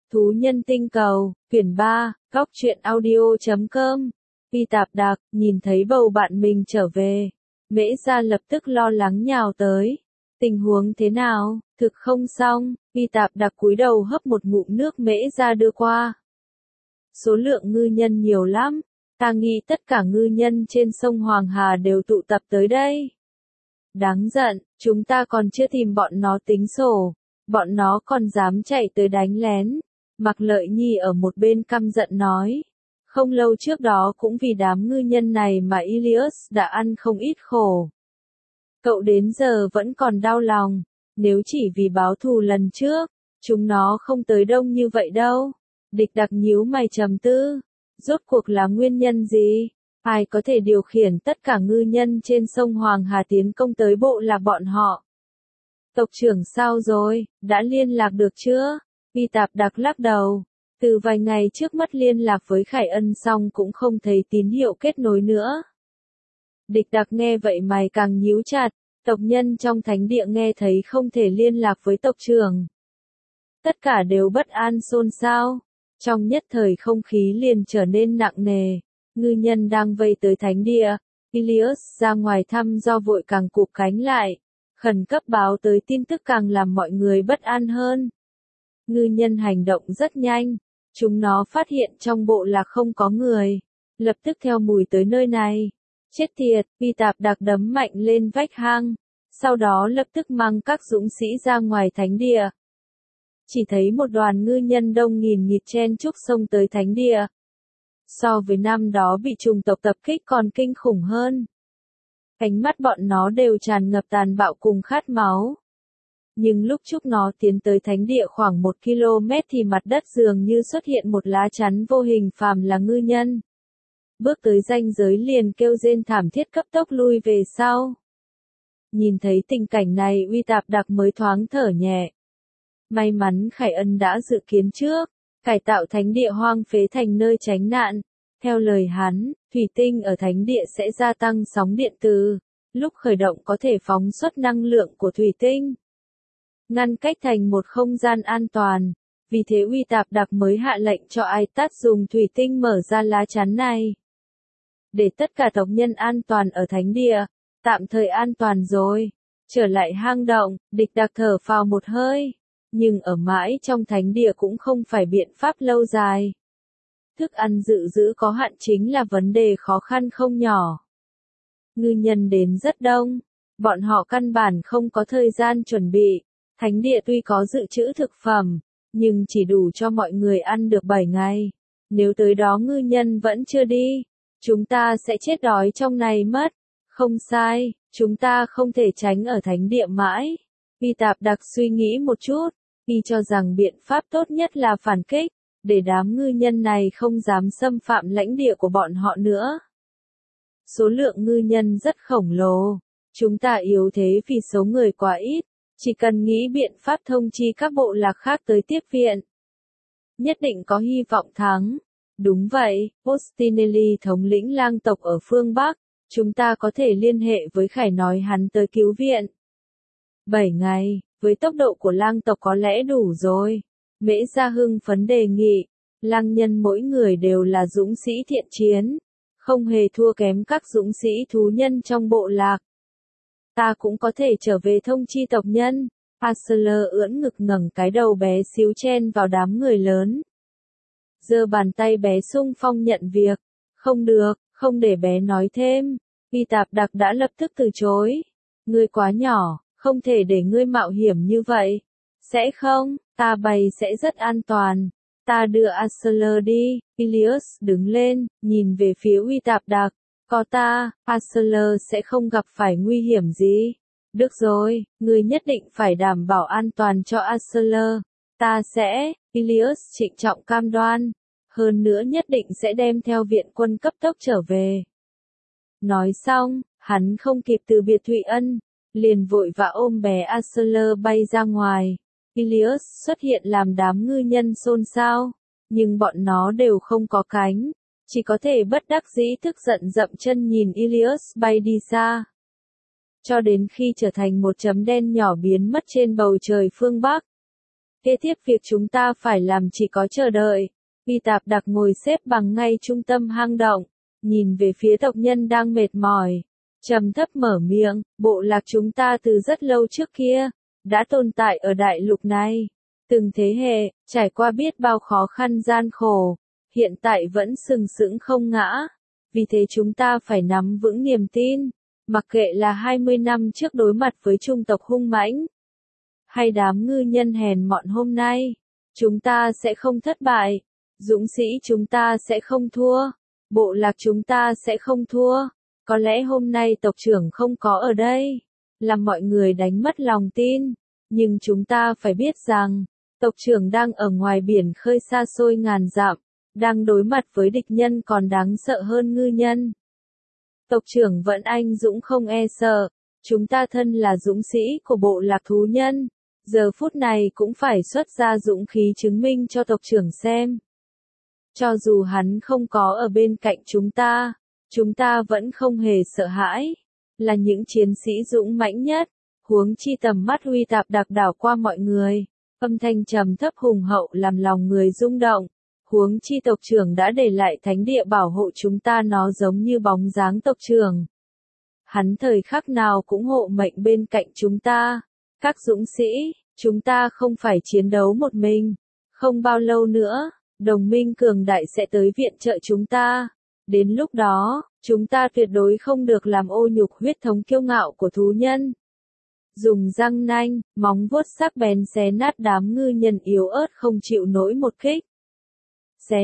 Thú nhân tinh cầu, quyển 3, góc truyện audio.com. Vi Tạp Đạc, nhìn thấy bầu bạn mình trở về. Mễ Gia lập tức lo lắng nhào tới. Tình huống thế nào, thực không xong, Vi Tạp Đạc cúi đầu hấp một ngụm nước Mễ Gia đưa qua. Số lượng ngư nhân nhiều lắm, ta nghĩ tất cả ngư nhân trên sông Hoàng Hà đều tụ tập tới đây. Đáng giận, chúng ta còn chưa tìm bọn nó tính sổ, bọn nó còn dám chạy tới đánh lén. Mạc Lợi Nhi ở một bên căm giận nói. Không lâu trước đó cũng vì đám ngư nhân này mà Ilias đã ăn không ít khổ. Cậu đến giờ vẫn còn đau lòng, nếu chỉ vì báo thù lần trước, chúng nó không tới đông như vậy đâu. Địch Đặc nhíu mày trầm tư, rốt cuộc là nguyên nhân gì? Ai có thể điều khiển tất cả ngư nhân trên sông Hoàng Hà tiến công tới bộ là bọn họ? Tộc trưởng sao rồi, đã liên lạc được chưa? Vi Tạp Đạc lắc đầu. Từ vài ngày trước mất liên lạc với Khải Ân xong cũng không thấy tín hiệu kết nối nữa. Địch Đặc nghe vậy mày càng nhíu chặt, tộc nhân trong thánh địa nghe thấy không thể liên lạc với tộc trưởng. Tất cả đều bất an xôn xao, trong nhất thời không khí liền trở nên nặng nề, ngư nhân đang vây tới thánh địa, Ilias ra ngoài thăm do vội càng cụp cánh lại, khẩn cấp báo tới tin tức càng làm mọi người bất an hơn. Ngư nhân hành động rất nhanh, chúng nó phát hiện trong bộ lạc không có người, lập tức theo mùi tới nơi này. Chết tiệt, Vi Tạp Đạc đấm mạnh lên vách hang, sau đó lập tức mang các dũng sĩ ra ngoài thánh địa. Chỉ thấy một đoàn ngư nhân đông nghìn nghịt chen chúc xông tới thánh địa. So với năm đó bị chủng tộc tập kích còn kinh khủng hơn. Ánh mắt bọn nó đều tràn ngập tàn bạo cùng khát máu. Nhưng lúc chúng nó tiến tới thánh địa khoảng 1 km thì mặt đất dường như xuất hiện một lá chắn vô hình, phàm là ngư nhân. Bước tới ranh giới liền kêu rên thảm thiết cấp tốc lui về sau. Nhìn thấy tình cảnh này Vi Tạp Đạc mới thoáng thở nhẹ. May mắn Khải Ân đã dự kiến trước, cải tạo thánh địa hoang phế thành nơi tránh nạn. Theo lời hắn, thủy tinh ở thánh địa sẽ gia tăng sóng điện từ, lúc khởi động có thể phóng xuất năng lượng của thủy tinh, ngăn cách thành một không gian an toàn. Vì thế Vi Tạp Đạc mới hạ lệnh cho Aitat dùng thủy tinh mở ra lá chắn này. Để tất cả tộc nhân an toàn ở thánh địa, tạm thời an toàn rồi. Trở lại hang động, Địch Đặc thở phào một hơi. Nhưng ở mãi trong thánh địa cũng không phải biện pháp lâu dài. Thức ăn dự trữ có hạn chính là vấn đề khó khăn không nhỏ. Ngư nhân đến rất đông, bọn họ căn bản không có thời gian chuẩn bị. Thánh địa tuy có dự trữ thực phẩm, nhưng chỉ đủ cho mọi người ăn được 7 ngày. Nếu tới đó ngư nhân vẫn chưa đi, chúng ta sẽ chết đói trong này mất. Không sai, chúng ta không thể tránh ở thánh địa mãi. Vi Tạp Đạc suy nghĩ một chút, y cho rằng biện pháp tốt nhất là phản kích, để đám ngư nhân này không dám xâm phạm lãnh địa của bọn họ nữa. Số lượng ngư nhân rất khổng lồ, chúng ta yếu thế vì số người quá ít, chỉ cần nghĩ biện pháp thông chi các bộ lạc khác tới tiếp viện. Nhất định có hy vọng thắng. Đúng vậy, Postinelli thống lĩnh lang tộc ở phương Bắc, chúng ta có thể liên hệ với Khải nói hắn tới cứu viện. 7 ngày, với tốc độ của lang tộc có lẽ đủ rồi. Mễ Gia hưng phấn đề nghị, lang nhân mỗi người đều là dũng sĩ thiện chiến, không hề thua kém các dũng sĩ thú nhân trong bộ lạc. Ta cũng có thể trở về thông chi tộc nhân. Asler ưỡn ngực ngẩng cái đầu bé xíu chen vào đám người lớn. Giơ bàn tay bé xung phong nhận việc. Không được, không để bé nói thêm. Vi Tạp Đạc đã lập tức từ chối. Ngươi quá nhỏ, không thể để ngươi mạo hiểm như vậy. Sẽ không, ta bày sẽ rất an toàn. Ta đưa Asler đi. Ilias đứng lên, nhìn về phía Vi Tạp Đạc. Có ta, Asler sẽ không gặp phải nguy hiểm gì. Được rồi, ngươi nhất định phải đảm bảo an toàn cho Asler. Ta sẽ, Ilias trịnh trọng cam đoan. Hơn nữa nhất định sẽ đem theo viện quân cấp tốc trở về. Nói xong, hắn không kịp từ biệt Thụy Ân, liền vội vã ôm bé Asler bay ra ngoài. Ilias xuất hiện làm đám ngư nhân xôn xao, nhưng bọn nó đều không có cánh, chỉ có thể bất đắc dĩ tức giận dậm chân nhìn Ilias bay đi xa. Cho đến khi trở thành một chấm đen nhỏ biến mất trên bầu trời phương Bắc. Kế tiếp việc chúng ta phải làm chỉ có chờ đợi. Y Tạp Đặc ngồi xếp bằng ngay trung tâm hang động, nhìn về phía tộc nhân đang mệt mỏi, trầm thấp mở miệng, bộ lạc chúng ta từ rất lâu trước kia, đã tồn tại ở đại lục này. Từng thế hệ, trải qua biết bao khó khăn gian khổ, hiện tại vẫn sừng sững không ngã. Vì thế chúng ta phải nắm vững niềm tin, mặc kệ là 20 năm trước đối mặt với chủng tộc hung mãnh, hay đám ngư nhân hèn mọn hôm nay, chúng ta sẽ không thất bại, dũng sĩ chúng ta sẽ không thua, bộ lạc chúng ta sẽ không thua. Có lẽ hôm nay tộc trưởng không có ở đây, làm mọi người đánh mất lòng tin, nhưng chúng ta phải biết rằng, tộc trưởng đang ở ngoài biển khơi xa xôi ngàn dặm, đang đối mặt với địch nhân còn đáng sợ hơn ngư nhân. Tộc trưởng vẫn anh dũng không e sợ, chúng ta thân là dũng sĩ của bộ lạc thú nhân, giờ phút này cũng phải xuất ra dũng khí chứng minh cho tộc trưởng xem. Cho dù hắn không có ở bên cạnh chúng ta vẫn không hề sợ hãi, là những chiến sĩ dũng mãnh nhất, huống chi tầm mắt Huy Tạp Đặc đảo qua mọi người, âm thanh trầm thấp hùng hậu làm lòng người rung động, huống chi tộc trưởng đã để lại thánh địa bảo hộ chúng ta, nó giống như bóng dáng tộc trưởng. Hắn thời khắc nào cũng hộ mệnh bên cạnh chúng ta, các dũng sĩ, chúng ta không phải chiến đấu một mình, không bao lâu nữa, đồng minh cường đại sẽ tới viện trợ chúng ta. Đến lúc đó, chúng ta tuyệt đối không được làm ô nhục huyết thống kiêu ngạo của thú nhân. Dùng răng nanh, móng vuốt sắc bén xé nát đám ngư nhân yếu ớt không chịu nổi một kích. Xé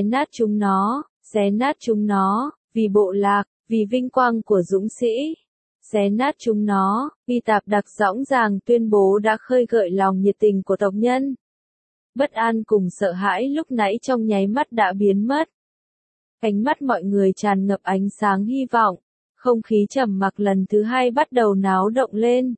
nát chúng nó, vì bộ lạc, vì vinh quang của dũng sĩ. Xé nát chúng nó, Y Tạp Đặc dõng dàng tuyên bố đã khơi gợi lòng nhiệt tình của tộc nhân. Bất an cùng sợ hãi lúc nãy trong nháy mắt đã biến mất. Ánh mắt mọi người tràn ngập ánh sáng hy vọng, không khí trầm mặc lần thứ hai bắt đầu náo động lên.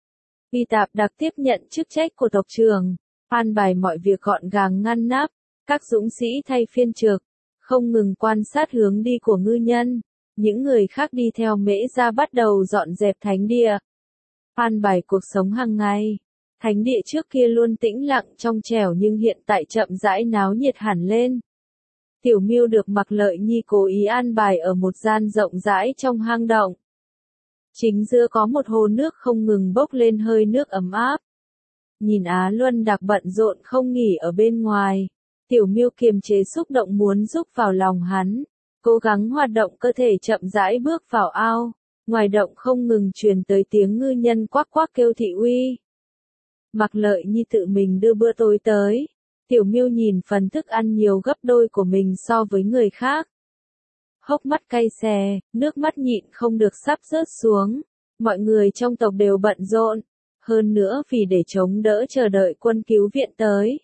Y Tạp Đặc tiếp nhận chức trách của tộc trưởng, an bài mọi việc gọn gàng ngăn nắp, các dũng sĩ thay phiên trực, không ngừng quan sát hướng đi của ngư nhân, những người khác đi theo Mễ Gia bắt đầu dọn dẹp thánh địa. An bài cuộc sống hàng ngày. Thánh địa trước kia luôn tĩnh lặng trong trẻo nhưng hiện tại chậm rãi náo nhiệt hẳn lên. Tiểu Miêu được Mặc Lợi Nhi cố ý an bài ở một gian rộng rãi trong hang động. Chính giữa có một hồ nước không ngừng bốc lên hơi nước ấm áp. Nhìn Á Luân Đặc bận rộn không nghỉ ở bên ngoài, Tiểu Miêu kiềm chế xúc động muốn giúp vào lòng hắn, cố gắng hoạt động cơ thể chậm rãi bước vào ao. Ngoài động không ngừng truyền tới tiếng ngư nhân quắc quắc kêu thị uy. Mặc Lợi Nhi tự mình đưa bữa tối tới. Tiểu Miêu nhìn phần thức ăn nhiều gấp đôi của mình so với người khác. Hốc mắt cay xè, nước mắt nhịn không được sắp rớt xuống. Mọi người trong tộc đều bận rộn. Hơn nữa vì để chống đỡ chờ đợi quân cứu viện tới.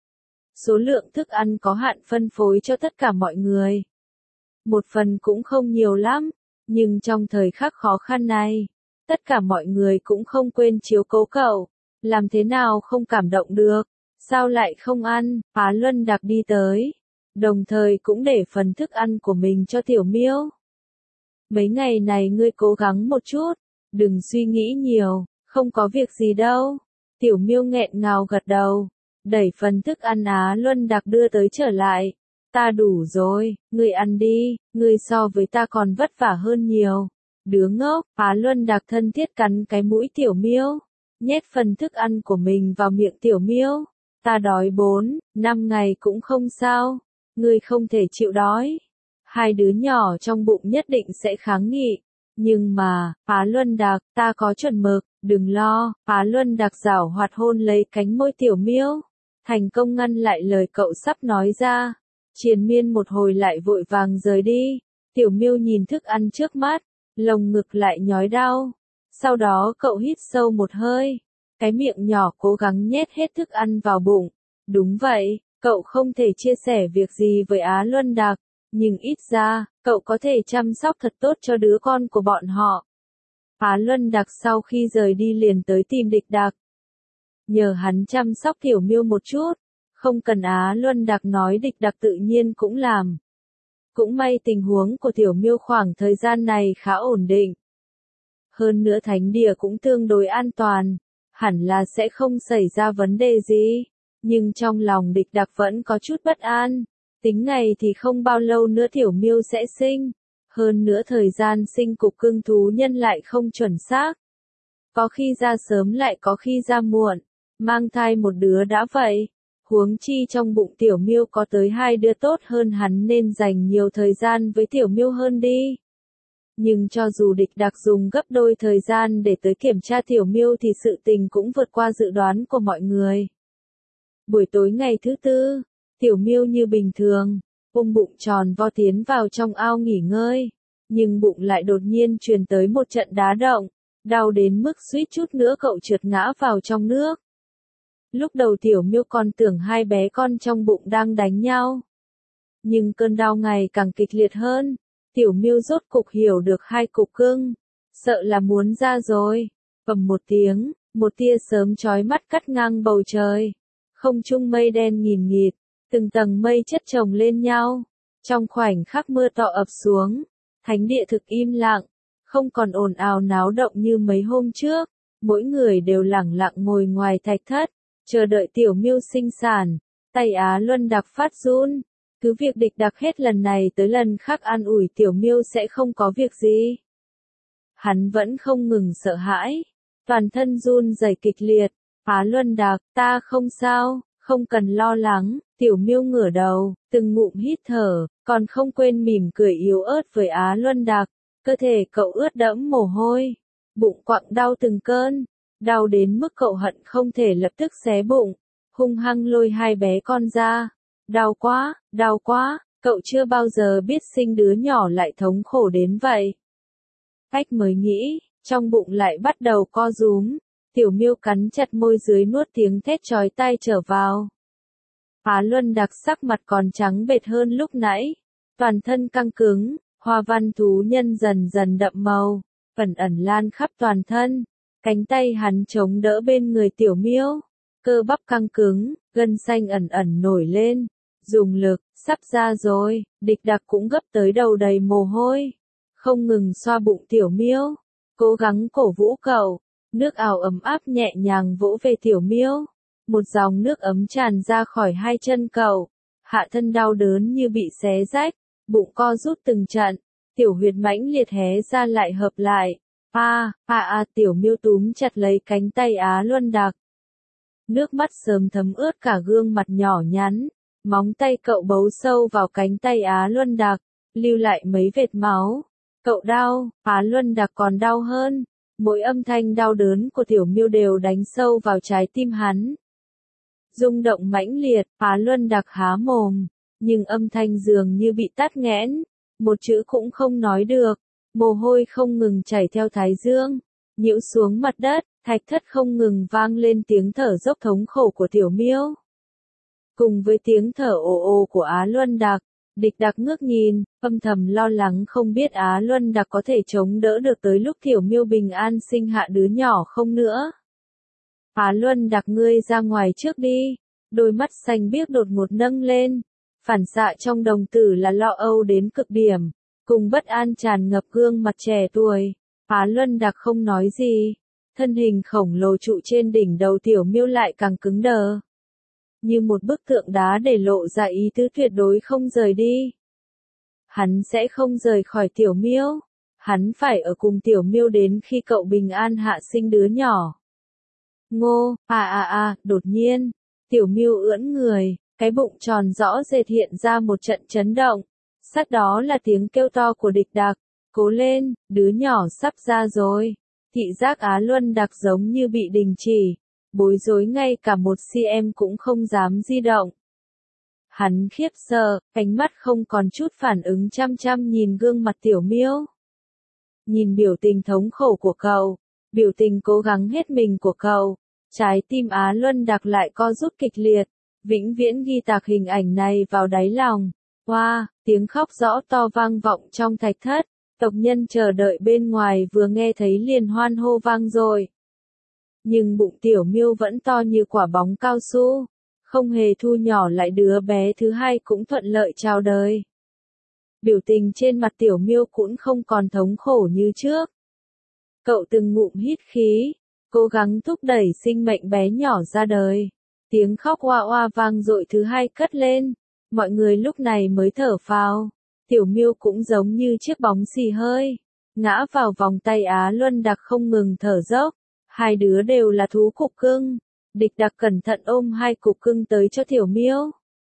Số lượng thức ăn có hạn phân phối cho tất cả mọi người. Một phần cũng không nhiều lắm, nhưng trong thời khắc khó khăn này, tất cả mọi người cũng không quên chiếu cố cậu. Làm thế nào không cảm động được? Sao lại không ăn? Á Luân Đặc đi tới, đồng thời cũng để phần thức ăn của mình cho Tiểu Miêu. Mấy ngày này ngươi cố gắng một chút, đừng suy nghĩ nhiều, không có việc gì đâu. Tiểu Miêu nghẹn ngào gật đầu, đẩy phần thức ăn Á Luân Đặc đưa tới trở lại. Ta đủ rồi, ngươi ăn đi, ngươi so với ta còn vất vả hơn nhiều. Đứa ngốc, Á Luân Đặc thân thiết cắn cái mũi Tiểu Miêu, nhét phần thức ăn của mình vào miệng Tiểu Miêu. Ta đói 4-5 ngày cũng không sao, ngươi không thể chịu đói. Hai đứa nhỏ trong bụng nhất định sẽ kháng nghị. Nhưng mà, Á Luân Đặc, ta có chuẩn mực, đừng lo. Á Luân Đặc giảo hoạt hôn lấy cánh môi Tiểu Miêu, thành công ngăn lại lời cậu sắp nói ra. Triền miên một hồi lại vội vàng rời đi. Tiểu Miêu nhìn thức ăn trước mắt, lồng ngực lại nhói đau. Sau đó cậu hít sâu một hơi, cái miệng nhỏ cố gắng nhét hết thức ăn vào bụng. Đúng vậy, cậu không thể chia sẻ việc gì với Á Luân Đặc, nhưng ít ra, cậu có thể chăm sóc thật tốt cho đứa con của bọn họ. Á Luân Đặc sau khi rời đi liền tới tìm Địch Đặc. Nhờ hắn chăm sóc Tiểu Miêu một chút, không cần Á Luân Đặc nói Địch Đặc tự nhiên cũng làm. Cũng may tình huống của Tiểu Miêu khoảng thời gian này khá ổn định. Hơn nữa thánh địa cũng tương đối an toàn, hẳn là sẽ không xảy ra vấn đề gì. Nhưng trong lòng Địch Đặc vẫn có chút bất an, tính ngày thì không bao lâu nữa Tiểu Miêu sẽ sinh, hơn nữa thời gian sinh cục cưng thú nhân lại không chuẩn xác. Có khi ra sớm lại có khi ra muộn, mang thai một đứa đã vậy, huống chi trong bụng Tiểu Miêu có tới 2 đứa tốt hơn hắn nên dành nhiều thời gian với Tiểu Miêu hơn đi. Nhưng cho dù Địch Đặc dùng gấp đôi thời gian để tới kiểm tra Tiểu Miêu thì sự tình cũng vượt qua dự đoán của mọi người. Buổi tối ngày thứ tư, Tiểu Miêu như bình thường, ôm bụng tròn vo tiến vào trong ao nghỉ ngơi, nhưng bụng lại đột nhiên truyền tới một trận đá động, đau đến mức suýt chút nữa cậu trượt ngã vào trong nước. Lúc đầu Tiểu Miêu còn tưởng hai bé con trong bụng đang đánh nhau. Nhưng cơn đau ngày càng kịch liệt hơn, Tiểu Miêu rốt cục hiểu được hai cục cưng, sợ là muốn ra rồi. Bầm một tiếng, một tia sớm chói mắt cắt ngang bầu trời. Không trung mây đen nghìn nghịt, từng tầng mây chất chồng lên nhau. Trong khoảnh khắc mưa to ập xuống, thánh địa thực im lặng, không còn ồn ào náo động như mấy hôm trước. Mỗi người đều lẳng lặng ngồi ngoài thạch thất, chờ đợi Tiểu Miêu sinh sản. Tay Á Luân Đặc phát run. Cứ việc Địch Đặc hết lần này tới lần khác an ủi Tiểu Miêu sẽ không có việc gì. Hắn vẫn không ngừng sợ hãi, toàn thân run rẩy kịch liệt. Á Luân Đặc, ta không sao, không cần lo lắng. Tiểu Miêu ngửa đầu, từng ngụm hít thở, còn không quên mỉm cười yếu ớt với Á Luân Đặc. Cơ thể cậu ướt đẫm mồ hôi, bụng quặn đau từng cơn, đau đến mức cậu hận không thể lập tức xé bụng, hung hăng lôi hai bé con ra. Đau quá, cậu chưa bao giờ biết sinh đứa nhỏ lại thống khổ đến vậy. Cách mới nghĩ, trong bụng lại bắt đầu co rúm, Tiểu Miêu cắn chặt môi dưới nuốt tiếng thét chói tai trở vào. Á Luân Đặc sắc mặt còn trắng bệch hơn lúc nãy, toàn thân căng cứng, hoa văn thú nhân dần dần đậm màu, ẩn ẩn lan khắp toàn thân, cánh tay hắn chống đỡ bên người Tiểu Miêu, cơ bắp căng cứng, gân xanh ẩn ẩn nổi lên, dùng lực, sắp ra rồi. Địch Đặc cũng gấp tới đầu đầy mồ hôi, không ngừng xoa bụng Tiểu Miêu, cố gắng cổ vũ cậu. Nước ào ấm áp nhẹ nhàng vỗ về Tiểu Miêu, một dòng nước ấm tràn ra khỏi hai chân cậu, hạ thân đau đớn như bị xé rách, bụng co rút từng trận, tiểu huyệt mãnh liệt hé ra lại hợp lại. Tiểu Miêu túm chặt lấy cánh tay Á Luân Đặc. Nước mắt sớm thấm ướt cả gương mặt nhỏ nhắn, móng tay cậu bấu sâu vào cánh tay Á Luân Đặc, lưu lại mấy vệt máu. Cậu đau, Á Luân Đặc còn đau hơn. Mỗi âm thanh đau đớn của Tiểu Miêu đều đánh sâu vào trái tim hắn. Rung động mãnh liệt, Á Luân Đặc há mồm, nhưng âm thanh dường như bị tắc nghẽn, một chữ cũng không nói được. Mồ hôi không ngừng chảy theo thái dương, nhiễu xuống mặt đất, thạch thất không ngừng vang lên tiếng thở dốc thống khổ của Tiểu Miêu. Cùng với tiếng thở ồ ồ của Á Luân Đặc, Địch Đặc ngước nhìn, âm thầm lo lắng không biết Á Luân Đặc có thể chống đỡ được tới lúc Tiểu Miêu bình an sinh hạ đứa nhỏ không nữa. Á Luân Đặc, ngươi ra ngoài trước đi. Đôi mắt xanh biếc đột ngột nâng lên, phản xạ trong đồng tử là lo âu đến cực điểm, cùng bất an tràn ngập gương mặt trẻ tuổi. Á Luân Đặc không nói gì, thân hình khổng lồ trụ trên đỉnh đầu Tiểu Miêu lại càng cứng đờ, như một bức tượng đá để lộ ra ý tứ tuyệt đối không rời đi. Hắn sẽ không rời khỏi Tiểu Miêu, hắn phải ở cùng Tiểu Miêu đến khi cậu bình an hạ sinh đứa nhỏ. Ngô, đột nhiên, Tiểu Miêu ưỡn người, cái bụng tròn rõ rệt hiện ra một trận chấn động, sát đó là tiếng kêu to của Địch Đặc, cố lên, đứa nhỏ sắp ra rồi. Thị giác Á Luân Đặc giống như bị đình chỉ, bối rối ngay cả một cm cũng không dám di động. Hắn khiếp sợ, ánh mắt không còn chút phản ứng chăm chăm nhìn gương mặt Tiểu Miêu. Nhìn biểu tình thống khổ của cậu, biểu tình cố gắng hết mình của cậu, trái tim Á Luân Đặc lại co rút kịch liệt, vĩnh viễn ghi tạc hình ảnh này vào đáy lòng. Tiếng khóc rõ to vang vọng trong thạch thất, tộc nhân chờ đợi bên ngoài vừa nghe thấy liền hoan hô vang dội. Nhưng bụng Tiểu Miêu vẫn to như quả bóng cao su, không hề thu nhỏ lại, đứa bé thứ hai cũng thuận lợi chào đời. Biểu tình trên mặt Tiểu Miêu cũng không còn thống khổ như trước. Cậu từng ngụm hít khí, cố gắng thúc đẩy sinh mệnh bé nhỏ ra đời. Tiếng khóc oa oa vang dội thứ hai cất lên. Mọi người lúc này mới thở phào. Tiểu Miêu cũng giống như chiếc bóng xì hơi, ngã vào vòng tay Á Luân Đặc không ngừng thở dốc. Hai đứa đều là thú cục cưng. Địch Đặc cẩn thận ôm hai cục cưng tới cho Tiểu Miêu.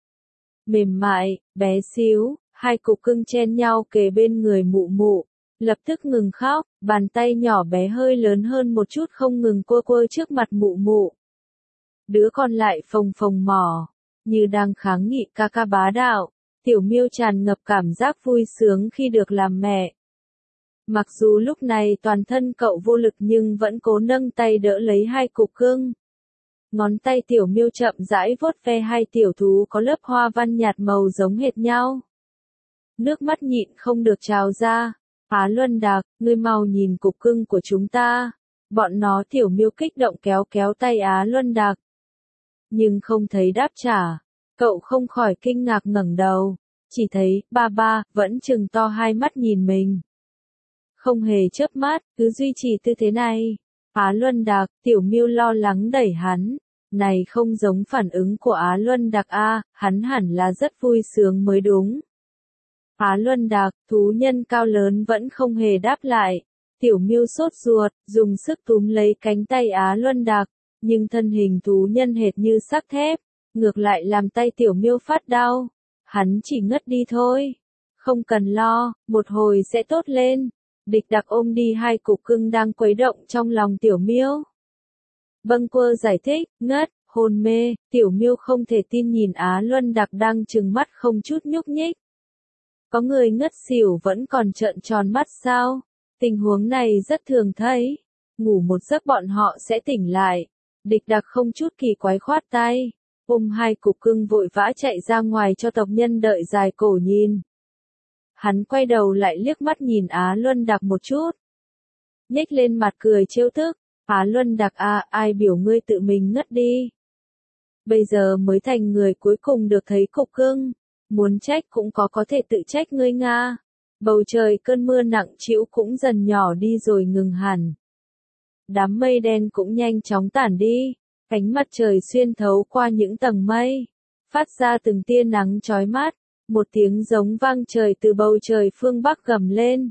Mềm mại, bé xíu, hai cục cưng chen nhau kề bên người mụ mụ. Lập tức ngừng khóc, bàn tay nhỏ bé hơi lớn hơn một chút không ngừng quơ quơ trước mặt mụ mụ. Đứa còn lại phồng phồng mỏ, như đang kháng nghị ca ca bá đạo. Tiểu Miêu tràn ngập cảm giác vui sướng khi được làm mẹ. Mặc dù lúc này toàn thân cậu vô lực nhưng vẫn cố nâng tay đỡ lấy hai cục cưng. Ngón tay Tiểu Miêu chậm rãi vuốt ve hai tiểu thú có lớp hoa văn nhạt màu giống hệt nhau. Nước mắt nhịn không được trào ra. Á Luân Đặc, ngươi mau nhìn cục cưng của chúng ta. Bọn nó. Tiểu Miêu kích động kéo kéo tay Á Luân Đặc. Nhưng không thấy đáp trả. Cậu không khỏi kinh ngạc ngẩng đầu. Chỉ thấy, ba ba, vẫn trừng to hai mắt nhìn mình. Không hề chớp mắt, cứ duy trì tư thế này. Á Luân Đặc, Tiểu Miêu lo lắng đẩy hắn. Này không giống phản ứng của Á Luân Đặc a, hắn hẳn là rất vui sướng mới đúng. Á Luân Đặc, thú nhân cao lớn vẫn không hề đáp lại. Tiểu Miêu sốt ruột, dùng sức túm lấy cánh tay Á Luân Đặc, nhưng thân hình thú nhân hệt như sắt thép, ngược lại làm tay Tiểu Miêu phát đau. Hắn chỉ ngất đi thôi. Không cần lo, một hồi sẽ tốt lên. Địch Đặc ôm đi hai cục cưng đang quấy động trong lòng Tiểu Miêu. Bâng quơ giải thích, ngất, hôn mê. Tiểu Miêu không thể tin nhìn Á Luân Đặc đang trừng mắt không chút nhúc nhích. Có người ngất xỉu vẫn còn trợn tròn mắt sao? Tình huống này rất thường thấy. Ngủ một giấc bọn họ sẽ tỉnh lại. Địch Đặc không chút kỳ quái khoát tay. Ôm hai cục cưng vội vã chạy ra ngoài cho tộc nhân đợi dài cổ nhìn. Hắn quay đầu lại liếc mắt nhìn Á Luân Đặc một chút. Nhếch lên mặt cười trêu tức. Á Luân Đặc à, ai biểu ngươi tự mình ngất đi. Bây giờ mới thành người cuối cùng được thấy cục cưng. Muốn trách cũng có thể tự trách ngươi nga. Bầu trời cơn mưa nặng trĩu cũng dần nhỏ đi rồi ngừng hẳn. Đám mây đen cũng nhanh chóng tản đi. Ánh mặt trời xuyên thấu qua những tầng mây, phát ra từng tia nắng chói mắt. Một tiếng giống vang trời từ bầu trời phương Bắc gầm lên.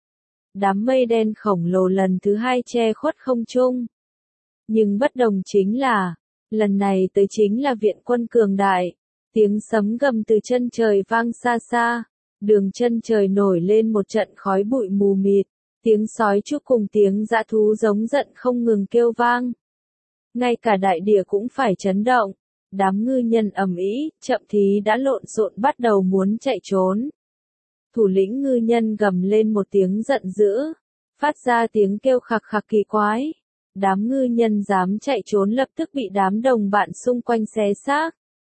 Đám mây đen khổng lồ lần thứ hai che khuất không trung. Nhưng bất đồng chính là, lần này tới chính là viện quân cường đại. Tiếng sấm gầm từ chân trời vang xa xa. Đường chân trời nổi lên một trận khói bụi mù mịt. Tiếng sói trúc cùng tiếng dã thú giống giận không ngừng kêu vang. Ngay cả đại địa cũng phải chấn động. Đám ngư nhân ầm ĩ, chậm thì đã lộn xộn bắt đầu muốn chạy trốn. Thủ lĩnh ngư nhân gầm lên một tiếng giận dữ, phát ra tiếng kêu khạc khạc kỳ quái. Đám ngư nhân dám chạy trốn lập tức bị đám đồng bạn xung quanh xé xác.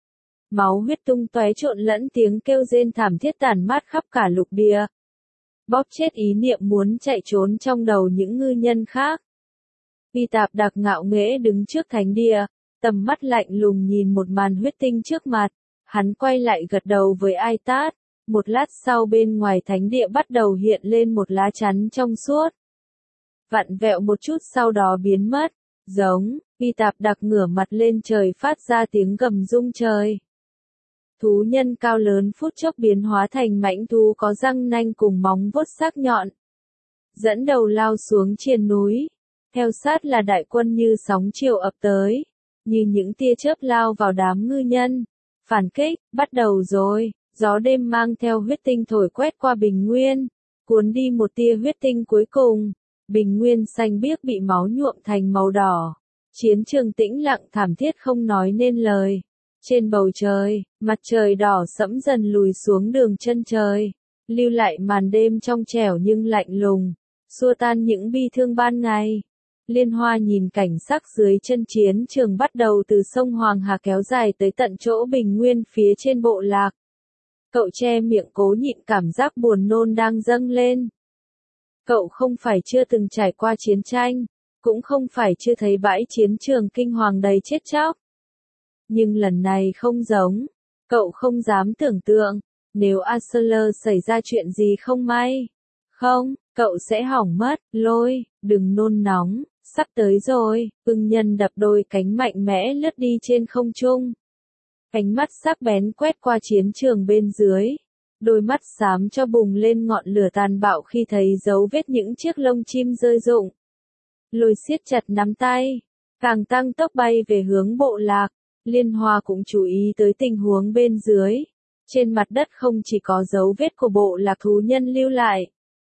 Máu huyết tung tóe trộn lẫn tiếng kêu rên thảm thiết tản mát khắp cả lục địa. Bóp chết ý niệm muốn chạy trốn trong đầu những ngư nhân khác. Phi Tạp Đặc ngạo nghễ đứng trước thánh địa, tầm mắt lạnh lùng nhìn một màn huyết tinh trước mặt. Hắn quay lại gật đầu với Ai Tát. Một lát sau bên ngoài thánh địa bắt đầu hiện lên một lá chắn trong suốt. Vặn vẹo một chút sau đó biến mất. Giống, Phi Tạp Đặc ngửa mặt lên trời phát ra tiếng gầm rung trời. Thú nhân cao lớn phút chốc biến hóa thành mãnh thú có răng nanh cùng móng vuốt sắc nhọn. Dẫn đầu lao xuống triền núi. Theo sát là đại quân như sóng chiều ập tới. Như những tia chớp lao vào đám ngư nhân. Phản kích, bắt đầu rồi. Gió đêm mang theo huyết tinh thổi quét qua bình nguyên. Cuốn đi một tia huyết tinh cuối cùng. Bình nguyên xanh biếc bị máu nhuộm thành màu đỏ. Chiến trường tĩnh lặng thảm thiết không nói nên lời. Trên bầu trời, mặt trời đỏ sẫm dần lùi xuống đường chân trời. Lưu lại màn đêm trong trẻo nhưng lạnh lùng. Xua tan những bi thương ban ngày. Liên Hoa nhìn cảnh sắc dưới chân chiến trường bắt đầu từ sông Hoàng Hà kéo dài tới tận chỗ bình nguyên phía trên bộ lạc. Cậu che miệng cố nhịn cảm giác buồn nôn đang dâng lên. Cậu không phải chưa từng trải qua chiến tranh, cũng không phải chưa thấy bãi chiến trường kinh hoàng đầy chết chóc. Nhưng lần này không giống, cậu không dám tưởng tượng, nếu Arthur xảy ra chuyện gì không may. Không, cậu sẽ hỏng mất, Lôi, đừng nôn nóng, Sắp tới rồi, ưng nhân đập đôi cánh mạnh mẽ lướt đi trên không trung. Ánh mắt sắc bén quét qua chiến trường bên dưới. Đôi mắt xám cho bùng lên ngọn lửa tàn bạo khi thấy dấu vết những chiếc lông chim rơi rụng. Lôi siết chặt nắm tay, càng tăng tốc bay về hướng bộ lạc. Liên Hoa cũng chú ý tới tình huống bên dưới. Trên mặt đất không chỉ có dấu vết của bộ lạc thú nhân lưu lại,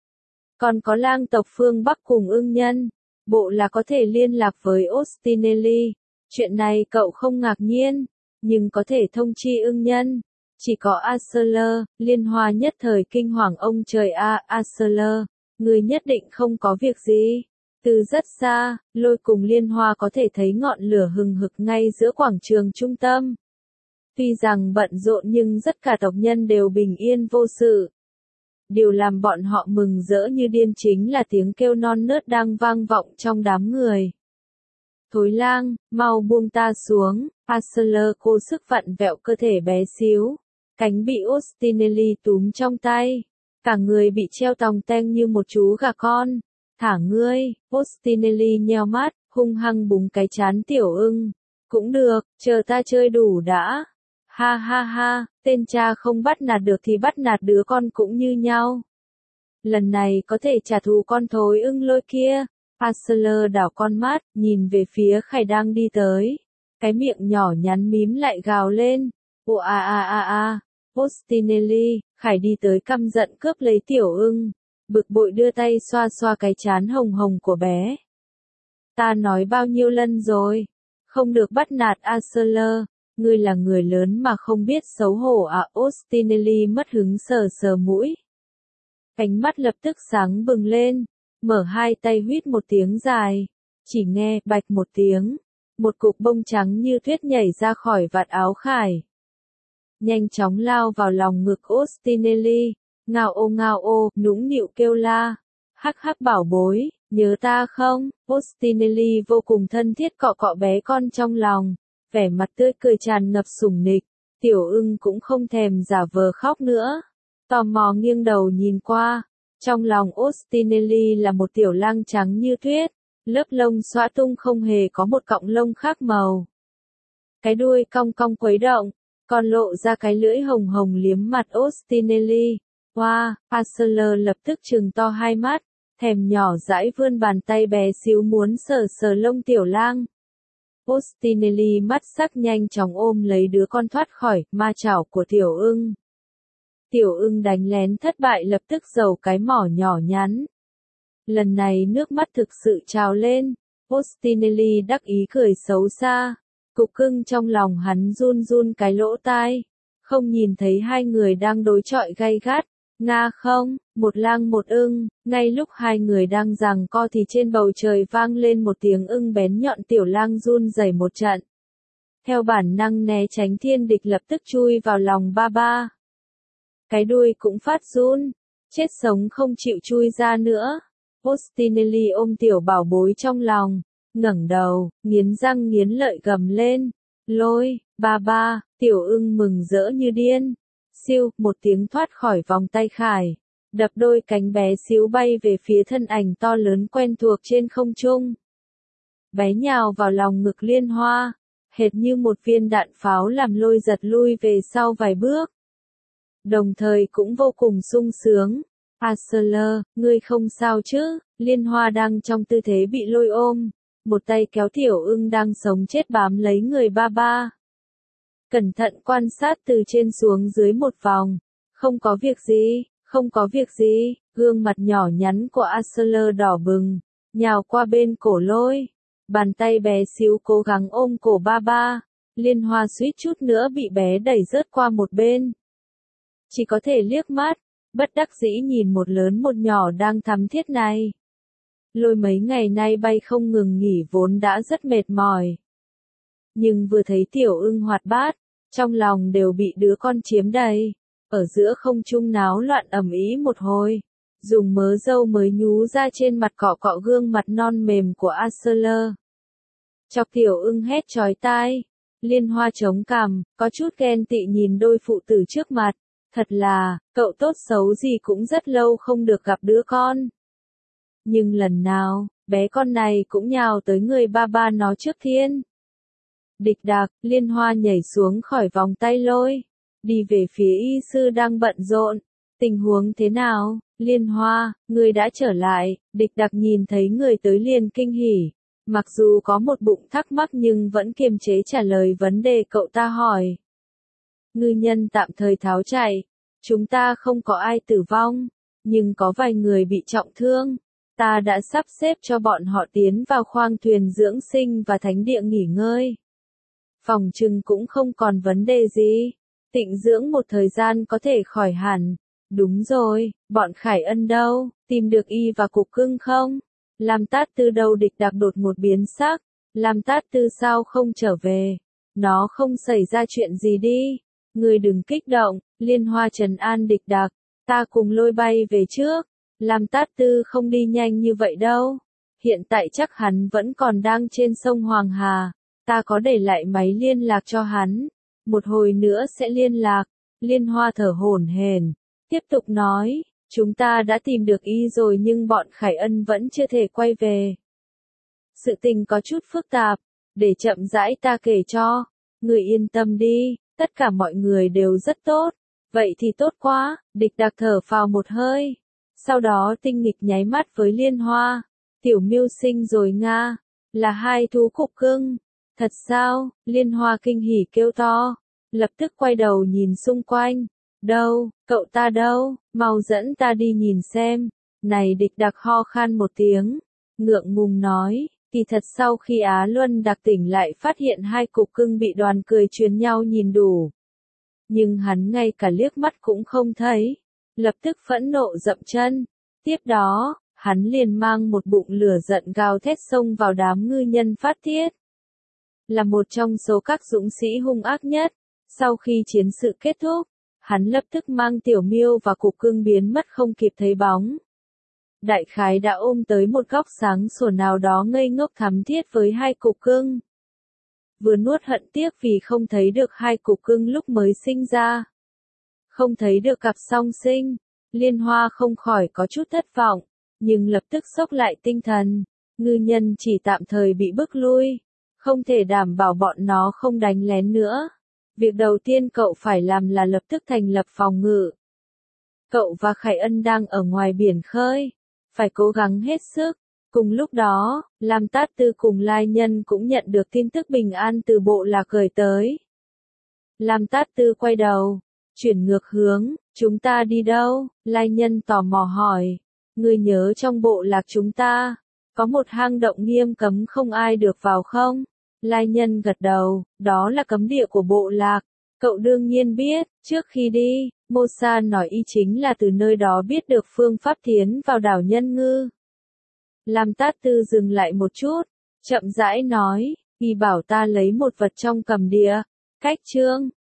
còn có lang tộc phương Bắc cùng ưng nhân. Bộ lạc có thể liên lạc với Ostinelli. Chuyện này cậu không ngạc nhiên, nhưng có thể thông chi ưng nhân. Chỉ có Arceler. Liên Hoa nhất thời kinh hoàng, ông trời a, Arceler, người nhất định không có việc gì. Từ rất xa, Lôi cùng Liên Hoa có thể thấy ngọn lửa hừng hực ngay giữa quảng trường trung tâm. Tuy rằng bận rộn nhưng tất cả tộc nhân đều bình yên vô sự. Điều làm bọn họ mừng rỡ như điên chính là tiếng kêu non nớt đang vang vọng trong đám người. Thối lang, mau buông ta xuống. Arceler cố sức vặn vẹo cơ thể bé xíu. Cánh bị Ostinelli túm trong tay. Cả người bị treo tòng teng như một chú gà con. Thả ngươi. Ostinelli nheo mắt, hung hăng búng cái trán tiểu ưng. Cũng được, chờ ta chơi đủ đã. Ha ha ha, tên cha không bắt nạt được thì bắt nạt đứa con cũng như nhau. Lần này có thể trả thù con thối ưng lôi kia. Arceler đảo con mắt, nhìn về phía Khải đang đi tới. Cái miệng nhỏ nhắn mím lại gào lên. Ồ a a a a. Ostinelli. Khải đi tới căm giận cướp lấy tiểu ưng. Bực bội đưa tay xoa xoa cái trán hồng hồng của bé. Ta nói bao nhiêu lần rồi. Không được bắt nạt Arceler. Ngươi là người lớn mà không biết xấu hổ à. Ostinelli mất hứng sờ sờ mũi. Ánh mắt lập tức sáng bừng lên. Mở hai tay huýt một tiếng dài. Chỉ nghe bạch một tiếng. Một cục bông trắng như tuyết nhảy ra khỏi vạt áo Khải. Nhanh chóng lao vào lòng ngực Ostinelli. Ngao ô, nũng nịu kêu la. Hắc hắc bảo bối, nhớ ta không? Ostinelli vô cùng thân thiết cọ cọ bé con trong lòng. Vẻ mặt tươi cười tràn ngập sủng nịch. Tiểu ưng cũng không thèm giả vờ khóc nữa. Tò mò nghiêng đầu nhìn qua. Trong lòng Ostinelli là một tiểu lang trắng như tuyết. Lớp lông xõa tung không hề có một cọng lông khác màu. Cái đuôi cong cong khuấy động. Còn lộ ra cái lưỡi hồng hồng liếm mặt Ostinelli. Wow, Arceler lập tức trừng to hai mắt. Thèm nhỏ dãi vươn bàn tay bé xíu muốn sờ sờ lông tiểu lang. Ostinelli mắt sắc nhanh chóng ôm lấy đứa con thoát khỏi ma chảo của tiểu ưng. Tiểu ưng đánh lén thất bại lập tức giầu cái mỏ nhỏ nhắn. Lần này nước mắt thực sự trào lên. Ostinelli đắc ý cười xấu xa. Cục cưng trong lòng hắn run run cái lỗ tai. Không nhìn thấy hai người đang đối chọi gay gắt. Nga không, một lang một ưng. Ngay lúc hai người đang giằng co thì trên bầu trời vang lên một tiếng ưng bén nhọn, tiểu lang run rẩy một trận. Theo bản năng né tránh thiên địch lập tức chui vào lòng ba ba. Cái đuôi cũng phát run. Chết sống không chịu chui ra nữa. Ostinelli ôm tiểu bảo bối trong lòng. Ngẩng đầu, nghiến răng nghiến lợi gầm lên. Lôi, ba ba, tiểu ưng mừng rỡ như điên. Siêu, một tiếng thoát khỏi vòng tay Khải. Đập đôi cánh bé xíu bay về phía thân ảnh to lớn quen thuộc trên không trung. Bé nhào vào lòng ngực Liên Hoa. Hệt như một viên đạn pháo làm Lôi giật lui về sau vài bước. Đồng thời cũng vô cùng sung sướng. Arceler, ngươi không sao chứ? Liên Hoa đang trong tư thế bị Lôi ôm. Một tay kéo tiểu ưng đang sống chết bám lấy người ba ba. Cẩn thận quan sát từ trên xuống dưới một vòng. Không có việc gì, không có việc gì. Gương mặt nhỏ nhắn của Arceler đỏ bừng. Nhào qua bên cổ Lôi. Bàn tay bé xíu cố gắng ôm cổ ba ba. Liên Hoa suýt chút nữa bị bé đẩy rớt qua một bên. Chỉ có thể liếc mắt. Bất đắc dĩ nhìn một lớn một nhỏ đang thắm thiết này. Lôi mấy ngày nay bay không ngừng nghỉ vốn đã rất mệt mỏi. Nhưng vừa thấy tiểu ưng hoạt bát, trong lòng đều bị đứa con chiếm đầy. Ở giữa không trung náo loạn ầm ĩ một hồi. Dùng mớ râu mới nhú ra trên mặt cọ cọ gương mặt non mềm của Arceler. Chọc tiểu ưng hét chói tai. Liên Hoa chống cằm, có chút ghen tị nhìn đôi phụ tử trước mặt. Thật là, cậu tốt xấu gì cũng rất lâu không được gặp đứa con. Nhưng lần nào, bé con này cũng nhào tới người ba ba nó trước tiên. Địch Đạc, Liên Hoa nhảy xuống khỏi vòng tay lôi, đi về phía y sư đang bận rộn. Tình huống thế nào, Liên Hoa, người đã trở lại. Địch Đạc nhìn thấy người tới liền kinh hỉ. Mặc dù có một bụng thắc mắc nhưng vẫn kiềm chế trả lời vấn đề cậu ta hỏi. Ngư nhân tạm thời tháo chạy. Chúng ta không có ai tử vong, nhưng có vài người bị trọng thương. Ta đã sắp xếp cho bọn họ tiến vào khoang thuyền dưỡng sinh và thánh địa nghỉ ngơi. Phòng trừng cũng không còn vấn đề gì. Tịnh dưỡng một thời gian có thể khỏi hẳn. Đúng rồi, bọn Khải Ân đâu, tìm được y và cục cưng không? Lam Tát Tư đâu? Địch Đạc đột một biến sắc. Lam Tát Tư sao không trở về? Nó không xảy ra chuyện gì đi. Người đừng kích động, Liên Hoa trấn an Địch Đạc. Ta cùng lôi bay về trước. Lam Tát Tư không đi nhanh như vậy đâu. Hiện tại chắc hắn vẫn còn đang trên sông Hoàng Hà. Ta có để lại máy liên lạc cho hắn. Một hồi nữa sẽ liên lạc. Liên Hoa thở hổn hển, tiếp tục nói, chúng ta đã tìm được y rồi nhưng bọn Khải Ân vẫn chưa thể quay về. Sự tình có chút phức tạp, để chậm rãi ta kể cho. Người yên tâm đi, tất cả mọi người đều rất tốt. Vậy thì tốt quá, Địch Đạc thở phào một hơi. Sau đó tinh nghịch nháy mắt với Liên Hoa. Tiểu Miêu sinh rồi Nga, là hai thú cục cưng. Thật sao? Liên Hoa kinh hỉ kêu to, lập tức quay đầu nhìn xung quanh. Đâu, cậu ta đâu, mau dẫn ta đi nhìn xem. Này, Địch Đạc ho khan một tiếng, ngượng ngùng nói, kỳ thật sau khi Á Luân Đạc tỉnh lại phát hiện hai cục cưng bị đoàn cười truyền nhau nhìn đủ. Nhưng hắn ngay cả liếc mắt cũng không thấy, lập tức phẫn nộ dậm chân. Tiếp đó, hắn liền mang một bụng lửa giận gào thét xông vào đám ngư nhân phát tiết. Là một trong số các dũng sĩ hung ác nhất, sau khi chiến sự kết thúc, hắn lập tức mang Tiểu Miêu và cục cưng biến mất không kịp thấy bóng. Đại khái đã ôm tới một góc sáng sủa nào đó ngây ngốc thắm thiết với hai cục cưng. Vừa nuốt hận tiếc vì không thấy được hai cục cưng lúc mới sinh ra. Không thấy được cặp song sinh, Liên Hoa không khỏi có chút thất vọng, nhưng lập tức xốc lại tinh thần. Ngư nhân chỉ tạm thời bị bức lui, không thể đảm bảo bọn nó không đánh lén nữa. Việc đầu tiên cậu phải làm là lập tức thành lập phòng ngự. Cậu và Khải Ân đang ở ngoài biển khơi, phải cố gắng hết sức. Cùng lúc đó, Lam Tát Tư cùng Lai Nhân cũng nhận được tin tức bình an từ bộ lạc gửi tới. Lam Tát Tư quay đầu, chuyển ngược hướng, chúng ta đi đâu? Lai Nhân tò mò hỏi, ngươi nhớ trong bộ lạc chúng ta, có một hang động nghiêm cấm không ai được vào không? Lai Nhân gật đầu, đó là cấm địa của bộ lạc. Cậu đương nhiên biết, trước khi đi, Mô Sa nói y chính là từ nơi đó biết được phương pháp tiến vào đảo Nhân Ngư. Lam Tát Tư dừng lại một chút, chậm rãi nói, y bảo ta lấy một vật trong cầm địa. Cách chương